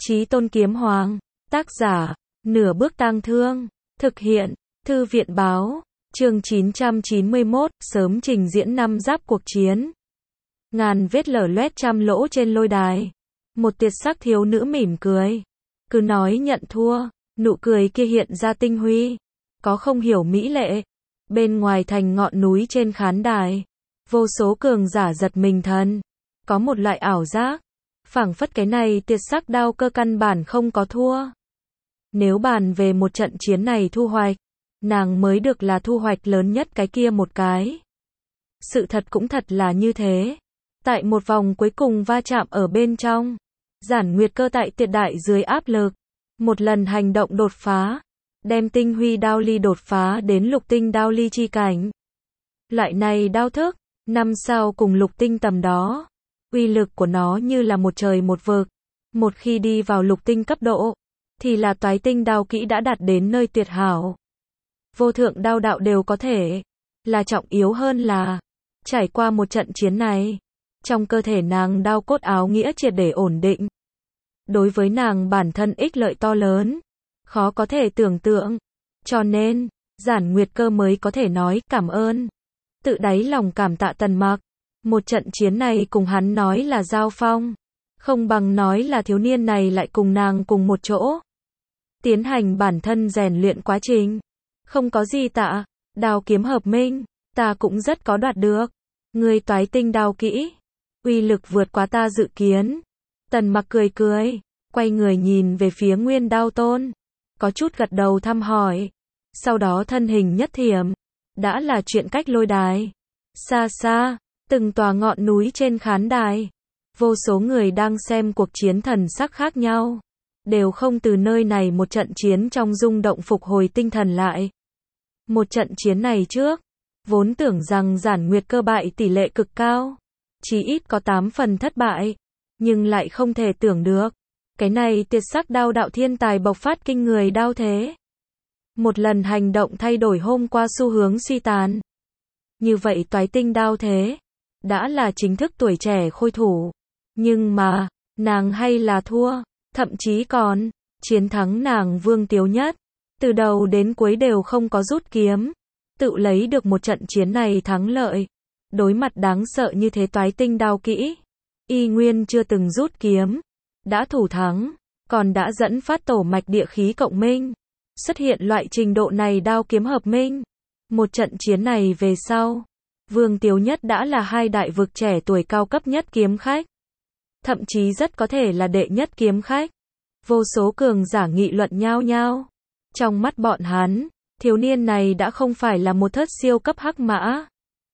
Chí Tôn Kiếm Hoàng. Tác giả, Nửa Bước Tang Thương. Thực hiện, Thư viện Báo. Chương 991, sớm trình diễn 5 giáp cuộc chiến. Ngàn vết lở loét trăm lỗ trên lôi đài. Một tuyệt sắc thiếu nữ mỉm cười. Cứ nói nhận thua, nụ cười kia hiện ra tinh huy. Có không hiểu mỹ lệ. Bên ngoài thành ngọn núi trên khán đài. Vô số cường giả giật mình thần. Có một loại ảo giác. Phảng phất cái này tuyệt sắc đao cơ căn bản không có thua. Nếu bàn về một trận chiến này thu hoạch, nàng mới được là thu hoạch lớn nhất cái kia một cái. Sự thật cũng thật là như thế. Tại một vòng cuối cùng va chạm ở bên trong, Giản Nguyệt Cơ tại tuyệt đại dưới áp lực, một lần hành động đột phá, đem tinh huy đao ly đột phá đến lục tinh đao ly chi cảnh. Loại này đao thức, 5 sao cùng lục tinh tầm đó, uy lực của nó như là một trời một vực. Một khi đi vào lục tinh cấp độ, thì là toái tinh đao kỹ đã đạt đến nơi tuyệt hảo. Vô thượng đao đạo đều có thể, là trọng yếu hơn là, trải qua một trận chiến này, trong cơ thể nàng đao cốt áo nghĩa triệt để ổn định. Đối với nàng bản thân ích lợi to lớn, khó có thể tưởng tượng. Cho nên, Giản Nguyệt Cơ mới có thể nói cảm ơn. Tự đáy lòng cảm tạ Tần Mặc. Một trận chiến này cùng hắn nói là giao phong, không bằng nói là thiếu niên này lại cùng nàng cùng một chỗ. Tiến hành bản thân rèn luyện quá trình. Không có gì tạ, đao kiếm hợp minh, ta cũng rất có đoạt được. Ngươi toái tinh đao kỹ, uy lực vượt quá ta dự kiến. Tần Mặc cười cười, quay người nhìn về phía Nguyên Đao Tôn, có chút gật đầu thăm hỏi. Sau đó thân hình nhất thiểm, đã là chuyện cách lôi đài. Xa xa, từng tòa ngọn núi trên khán đài, vô số người đang xem cuộc chiến thần sắc khác nhau, đều không từ nơi này một trận chiến trong rung động phục hồi tinh thần lại. Một trận chiến này trước, vốn tưởng rằng Giản Nguyệt Cơ bại tỷ lệ cực cao, chí ít có 8 phần thất bại, nhưng lại không thể tưởng được, cái này tuyệt sắc đao đạo thiên tài bộc phát kinh người đao thế. Một lần hành động thay đổi hôm qua xu hướng suy tàn. Như vậy toái tinh đao thế, đã là chính thức tuổi trẻ khôi thủ. Nhưng mà, nàng hay là thua, thậm chí còn, chiến thắng nàng Vương Tiếu Nhất. Từ đầu đến cuối đều không có rút kiếm, tự lấy được một trận chiến này thắng lợi. Đối mặt đáng sợ như thế toái tinh đao kỹ, y nguyên chưa từng rút kiếm, đã thủ thắng, còn đã dẫn phát tổ mạch địa khí cộng minh. Xuất hiện loại trình độ này đao kiếm hợp minh. Một trận chiến này về sau, Vương Tiếu Nhất đã là hai đại vực trẻ tuổi cao cấp nhất kiếm khách. Thậm chí rất có thể là đệ nhất kiếm khách. Vô số cường giả nghị luận nhao nhao. Trong mắt bọn hắn, thiếu niên này đã không phải là một thất siêu cấp hắc mã.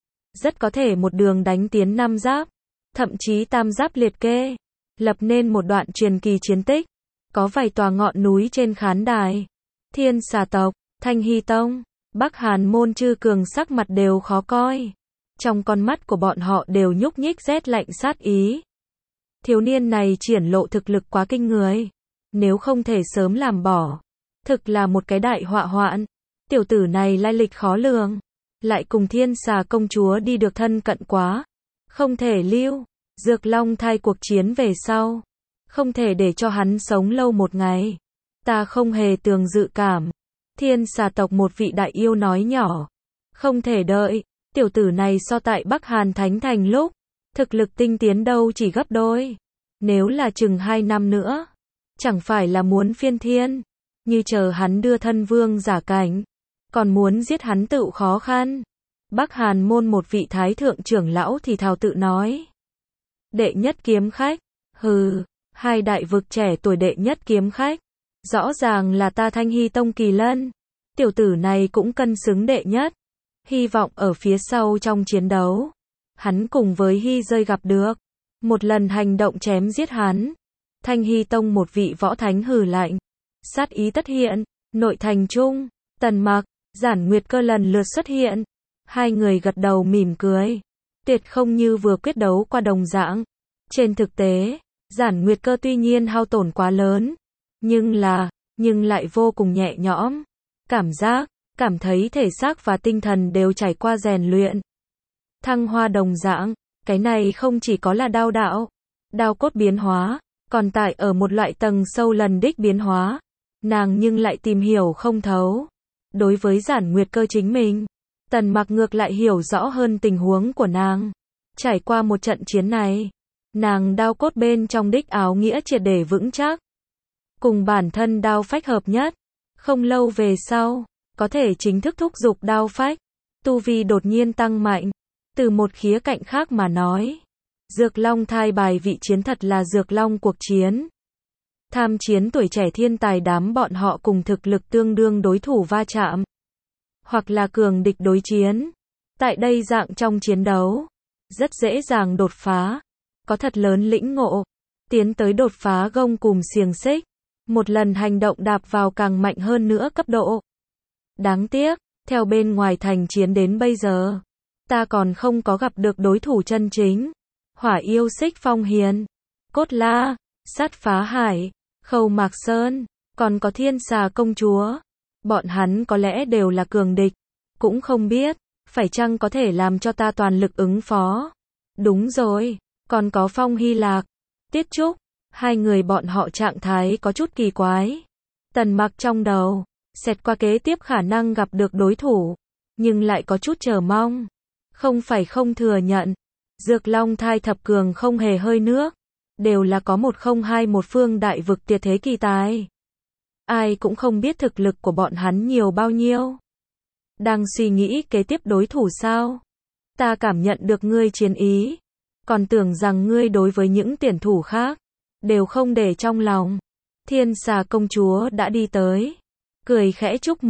Rất có thể một đường đánh tiến 5 giáp, thậm chí tam giáp liệt kê, lập nên một đoạn truyền kỳ chiến tích. Có vài tòa ngọn núi trên khán đài, Thiên Xà tộc, Thanh Hy Tông, Bắc Hàn môn chư cường sắc mặt đều khó coi. Trong con mắt của bọn họ đều nhúc nhích rét lạnh sát ý. Thiếu niên này triển lộ thực lực quá kinh người, nếu không thể sớm làm bỏ, thực là một cái đại họa hoạn. Tiểu tử này lai lịch khó lường, lại cùng Thiên Xà công chúa đi được thân cận quá, không thể lưu. Dược Long thai cuộc chiến về sau, không thể để cho hắn sống lâu một ngày. Ta không hề tường dự cảm. Thiên Xà tộc một vị đại yêu nói nhỏ, không thể đợi. Tiểu tử này so tại Bắc Hàn Thánh Thành lúc, thực lực tinh tiến đâu chỉ gấp đôi. Nếu là chừng 2 năm nữa, chẳng phải là muốn phiên thiên, như chờ hắn đưa thân vương giả cảnh, còn muốn giết hắn tự khó khăn. Bắc Hàn môn một vị thái thượng trưởng lão thì thào tự nói. Đệ nhất kiếm khách, hừ, hai đại vực trẻ tuổi đệ nhất kiếm khách, rõ ràng là ta Thanh Hy Tông Kỳ Lân. Tiểu tử này cũng cân xứng đệ nhất. Hy vọng ở phía sau trong chiến đấu, hắn cùng với Hy rơi gặp được, một lần hành động chém giết hắn. Thanh Hy Tông một vị võ thánh hừ lạnh, sát ý tất hiện. Nội thành trung, Tần Mặc, Giản Nguyệt Cơ lần lượt xuất hiện. Hai người gật đầu mỉm cười, tuyệt không như vừa quyết đấu qua đồng dạng. Trên thực tế, Giản Nguyệt Cơ tuy nhiên hao tổn quá lớn, nhưng lại vô cùng nhẹ nhõm. Cảm thấy thể xác và tinh thần đều trải qua rèn luyện. Thăng hoa đồng dạng, cái này không chỉ có là đao đạo, đao cốt biến hóa, còn tại ở một loại tầng sâu lần đích biến hóa, nàng nhưng lại tìm hiểu không thấu. Đối với Giản Nguyệt Cơ chính mình, Tần Mặc ngược lại hiểu rõ hơn tình huống của nàng. Trải qua một trận chiến này, nàng đao cốt bên trong đích áo nghĩa triệt để vững chắc, cùng bản thân đao phách hợp nhất. Không lâu về sau, có thể chính thức thúc giục đao phách, tu vi đột nhiên tăng mạnh. Từ một khía cạnh khác mà nói, Dược Long thai bài vị chiến thật là Dược Long cuộc chiến. Tham chiến tuổi trẻ thiên tài đám bọn họ cùng thực lực tương đương đối thủ va chạm, hoặc là cường địch đối chiến. Tại đây dạng trong chiến đấu, rất dễ dàng đột phá, có thật lớn lĩnh ngộ, tiến tới đột phá gông cùm xiềng xích, một lần hành động đạp vào càng mạnh hơn nữa cấp độ. Đáng tiếc, theo bên ngoài thành chiến đến bây giờ, ta còn không có gặp được đối thủ chân chính. Hỏa yêu Xích Phong Hiền, Cốt La, Sát Phá Hải, Khâu Mạc Sơn, còn có Thiên Xà Công Chúa. Bọn hắn có lẽ đều là cường địch, cũng không biết, phải chăng có thể làm cho ta toàn lực ứng phó. Đúng rồi, còn có Phong Hy Lạc, Tiết Trúc, hai người bọn họ trạng thái có chút kỳ quái. Tần Mặc trong đầu, xẹt qua kế tiếp khả năng gặp được đối thủ, nhưng lại có chút chờ mong. Không phải không thừa nhận, Dược Long thai thập cường không hề hơi nước, đều là có một không hai một phương đại vực tuyệt thế kỳ tài. Ai cũng không biết thực lực của bọn hắn nhiều bao nhiêu. Đang suy nghĩ kế tiếp đối thủ sao? Ta cảm nhận được ngươi chiến ý, còn tưởng rằng ngươi đối với những tuyển thủ khác đều không để trong lòng. Thiên Xà Công Chúa đã đi tới, cười khẽ chúc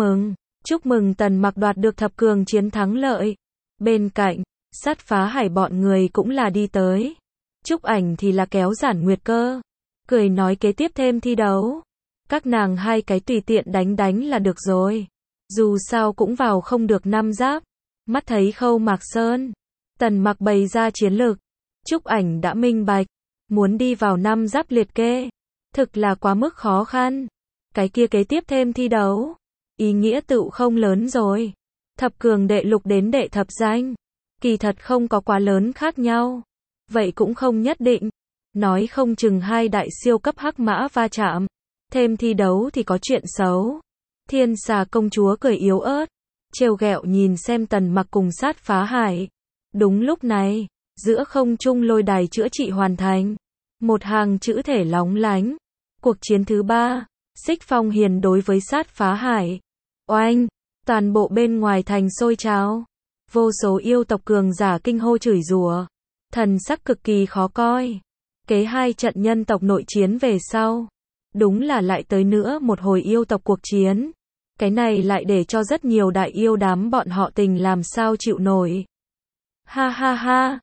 mừng Tần Mặc đoạt được thập cường chiến thắng lợi. Bên cạnh, Sát Phá Hải bọn người cũng là đi tới. Trúc Ảnh thì là kéo Giản Nguyệt Cơ, cười nói kế tiếp thêm thi đấu. Các nàng hai cái tùy tiện đánh là được rồi. Dù sao cũng vào không được năm giáp. Mắt thấy Khâu Mạc Sơn, Tần Mặc bày ra chiến lược. Trúc Ảnh đã minh bạch, muốn đi vào năm giáp liệt kê, thực là quá mức khó khăn. Cái kia kế tiếp thêm thi đấu, ý nghĩa tựu không lớn rồi. Thập cường đệ lục đến đệ thập danh, kỳ thật không có quá lớn khác nhau. Vậy cũng không nhất định, nói không chừng hai đại siêu cấp hắc mã va chạm, thêm thi đấu thì có chuyện xấu. Thiên Xà Công Chúa cười yếu ớt, trêu ghẹo nhìn xem Tần Mặc cùng Sát Phá Hải. Đúng lúc này, giữa không trung lôi đài chữa trị hoàn thành, một hàng chữ thể lóng lánh. Cuộc chiến thứ 3, Xích Phong Hiền đối với Sát Phá Hải. Oanh, toàn bộ bên ngoài thành sôi trào, vô số yêu tộc cường giả kinh hô chửi rủa, thần sắc cực kỳ khó coi. Kế hai trận nhân tộc nội chiến về sau, đúng là lại tới nữa một hồi yêu tộc cuộc chiến. Cái này lại để cho rất nhiều đại yêu đám bọn họ tình làm sao chịu nổi. Ha ha ha,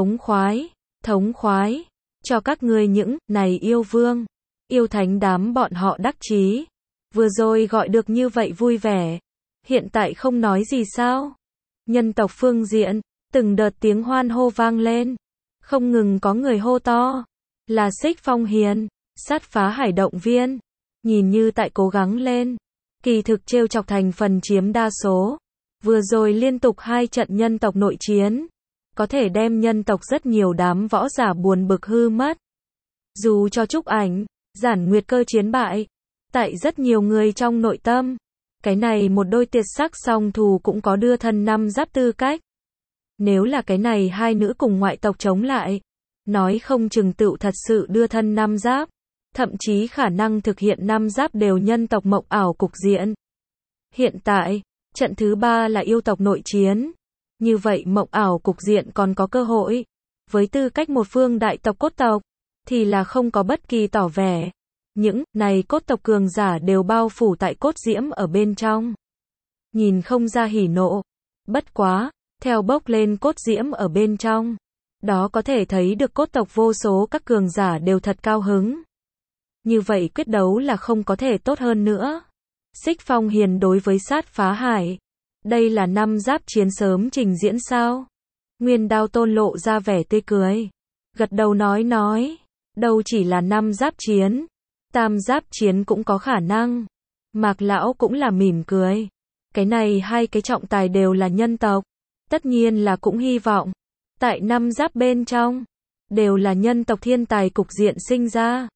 thống khoái, cho các ngươi những này yêu vương, yêu thánh đám bọn họ đắc chí. Vừa rồi gọi được như vậy vui vẻ, hiện tại không nói gì sao? Nhân tộc phương diện, từng đợt tiếng hoan hô vang lên, không ngừng có người hô to, là Xích Phong Hiền, Sát Phá Hải động viên, nhìn như tại cố gắng lên, kỳ thực trêu chọc thành phần chiếm đa số. Vừa rồi liên tục hai trận nhân tộc nội chiến, có thể đem nhân tộc rất nhiều đám võ giả buồn bực hư mất. Dù cho Trúc Ảnh, Giản Nguyệt Cơ chiến bại, tại rất nhiều người trong nội tâm, cái này một đôi tuyệt sắc song thù cũng có đưa thân năm giáp tư cách. Nếu là cái này hai nữ cùng ngoại tộc chống lại, nói không chừng tựu thật sự đưa thân năm giáp, thậm chí khả năng thực hiện năm giáp đều nhân tộc mộng ảo cục diện. Hiện tại, trận thứ 3 là yêu tộc nội chiến, như vậy mộng ảo cục diện còn có cơ hội. Với tư cách một phương đại tộc cốt tộc, thì là không có bất kỳ tỏ vẻ. Những này cốt tộc cường giả đều bao phủ tại cốt diễm ở bên trong. Nhìn không ra hỉ nộ. Bất quá, theo bốc lên cốt diễm ở bên trong, đó có thể thấy được cốt tộc vô số các cường giả đều thật cao hứng. Như vậy quyết đấu là không có thể tốt hơn nữa. Xích Phong Hiền đối với Sát Phá Hải. Đây là năm giáp chiến sớm trình diễn sao? Nguyên Đao Tôn lộ ra vẻ tươi cười, gật đầu nói, đâu chỉ là năm giáp chiến, tam giáp chiến cũng có khả năng. Mạc Lão cũng là mỉm cười. Cái này hai cái trọng tài đều là nhân tộc, tất nhiên là cũng hy vọng, tại năm giáp bên trong, đều là nhân tộc thiên tài cục diện sinh ra.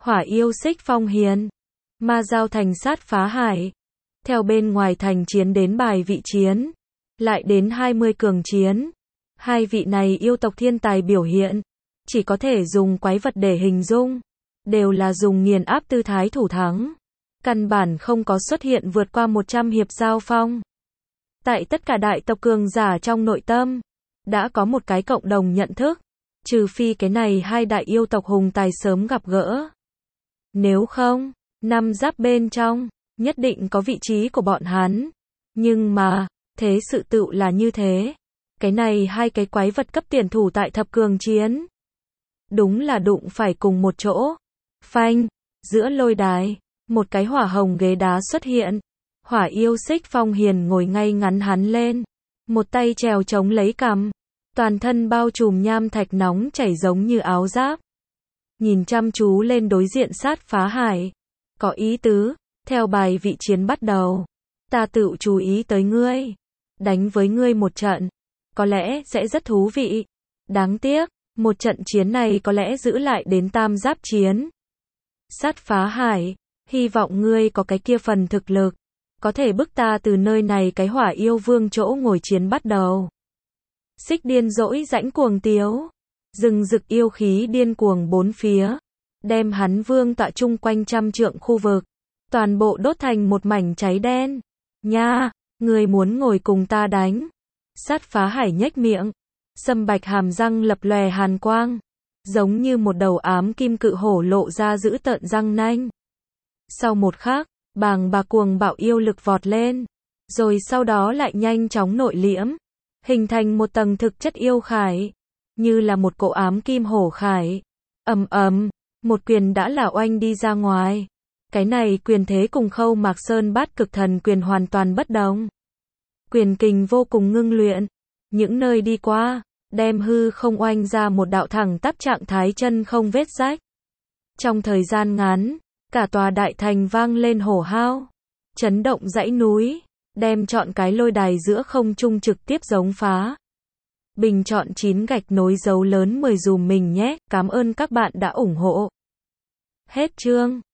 Hỏa yêu xích phong hiền, ma giao thành sát phá hải. Theo bên ngoài thành chiến đến bài vị chiến, lại đến 20 cường chiến. Hai vị này yêu tộc thiên tài biểu hiện, chỉ có thể dùng quái vật để hình dung, đều là dùng nghiền áp tư thái thủ thắng. Căn bản không có xuất hiện vượt qua 100 hiệp giao phong. Tại tất cả đại tộc cường giả trong nội tâm, đã có một cái cộng đồng nhận thức, trừ phi cái này hai đại yêu tộc hùng tài sớm gặp gỡ. Nếu không, năm giáp bên trong, nhất định có vị trí của bọn hắn. Nhưng mà, thế sự tựu là như thế. Cái này hai cái quái vật cấp tiền thủ tại thập cường chiến. Đúng là đụng phải cùng một chỗ. Phanh, giữa lôi đài, một cái hỏa hồng ghế đá xuất hiện. Hỏa yêu xích phong hiền ngồi ngay ngắn hắn lên. Một tay trèo chống lấy cằm. Toàn thân bao trùm nham thạch nóng chảy giống như áo giáp. Nhìn chăm chú lên đối diện sát phá hải. Có ý tứ, theo bài vị chiến bắt đầu. Ta tự chú ý tới ngươi. Đánh với ngươi một trận. Có lẽ sẽ rất thú vị. Đáng tiếc, một trận chiến này có lẽ giữ lại đến tam giáp chiến. Sát phá hải, hy vọng ngươi có cái kia phần thực lực. Có thể bức ta từ nơi này cái hỏa yêu vương chỗ ngồi chiến bắt đầu. Xích điên dỗi rãnh cuồng tiếu. Rừng rực yêu khí điên cuồng bốn phía. Đem hắn vương tọa chung quanh trăm trượng khu vực. Toàn bộ đốt thành một mảnh cháy đen. Nha, ngươi muốn ngồi cùng ta đánh. Sát phá hải nhếch miệng. Sâm bạch hàm răng lập lòe hàn quang. Giống như một đầu ám kim cự hổ lộ ra giữ tợn răng nanh. Sau một khắc, bàng bạc cuồng bạo yêu lực vọt lên. Rồi sau đó lại nhanh chóng nội liễm. Hình thành một tầng thực chất yêu khải. Như là một cỗ ám kim hổ khải. Ầm ầm, một quyền đã là oanh đi ra ngoài. Cái này quyền thế cùng Khâu Mạc Sơn Bát Cực Thần quyền hoàn toàn bất đồng. Quyền kình vô cùng ngưng luyện. Những nơi đi qua, đem hư không oanh ra một đạo thẳng tắp trạng thái chân không vết rách. Trong thời gian ngắn, cả tòa đại thành vang lên hổ hao. Chấn động dãy núi, đem trọn cái lôi đài giữa không trung trực tiếp giống phá. Bình chọn 9 gạch nối dấu lớn 10 dùm mình nhé, cảm ơn các bạn đã ủng hộ. Hết chương.